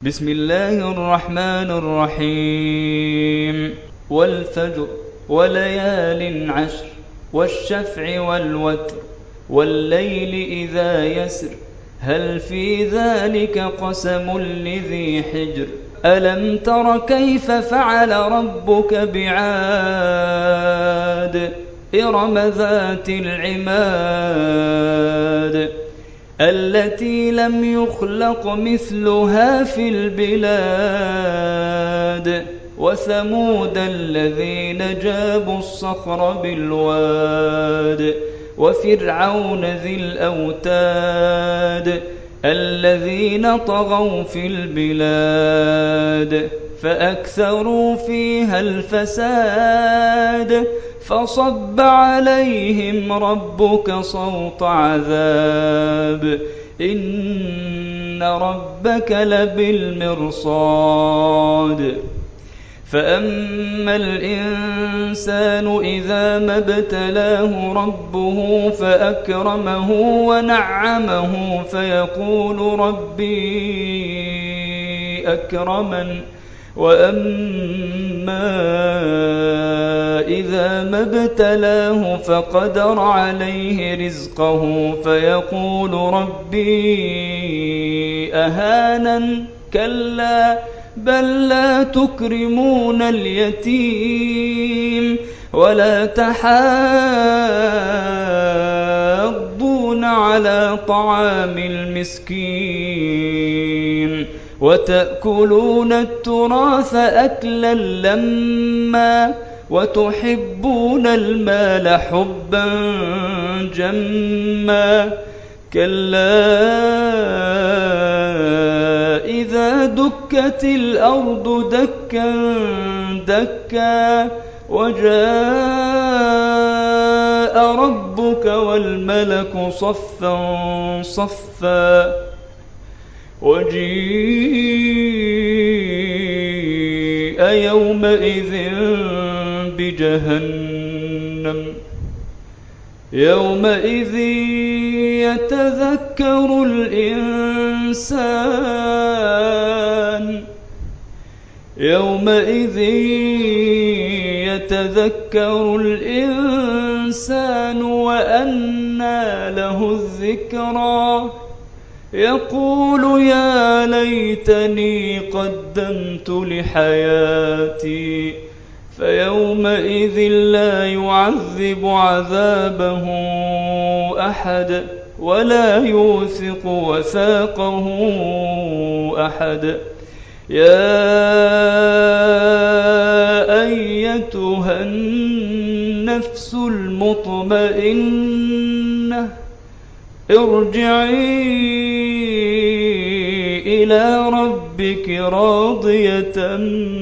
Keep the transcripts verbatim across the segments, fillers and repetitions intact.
بسم الله الرحمن الرحيم والفجر وليال عشر والشفع والوتر والليل إذا يسر هل في ذلك قسم لذي حجر ألم تر كيف فعل ربك بعاد إرم ذات العماد التي لم يخلق مثلها في البلاد وثمود الذين جابوا الصخر بالواد وفرعون ذي الأوتاد الذين طغوا في البلاد فأكثروا فيها الفساد فصب عليهم ربك صوت عذاب إن ربك لبالمرصاد فأما الإنسان إذا ما ابتلاه ربه فأكرمه ونعمه فيقول ربي أكرمن وأما إذا ما ابتلاه فقدر عليه رزقه فيقول ربي أهانن كلا بل لا تكرمون اليتيم ولا تحاضون على طعام المسكين وتأكلون التراث أكلا لما وتحبون المال حبا جما كلا إذا دكت الأرض دكا دكا وجاء ربك والملك صفا صفا وجيء يومئذ بجهنم يومئذ يتذكر الإنسان يومئذ يتذكر الإنسان وأنى له الذكرى يقول يا ليتني قدمت لحياتي فيومئذ لا يعذب عذابه أحد ولا يوثق وثاقه أحد يا أيتها النفس المطمئنة ارجعي إلى ربك راضية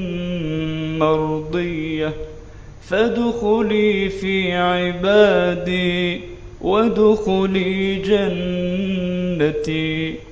مرضية فادخلي في عبادي وادخلي جنتي.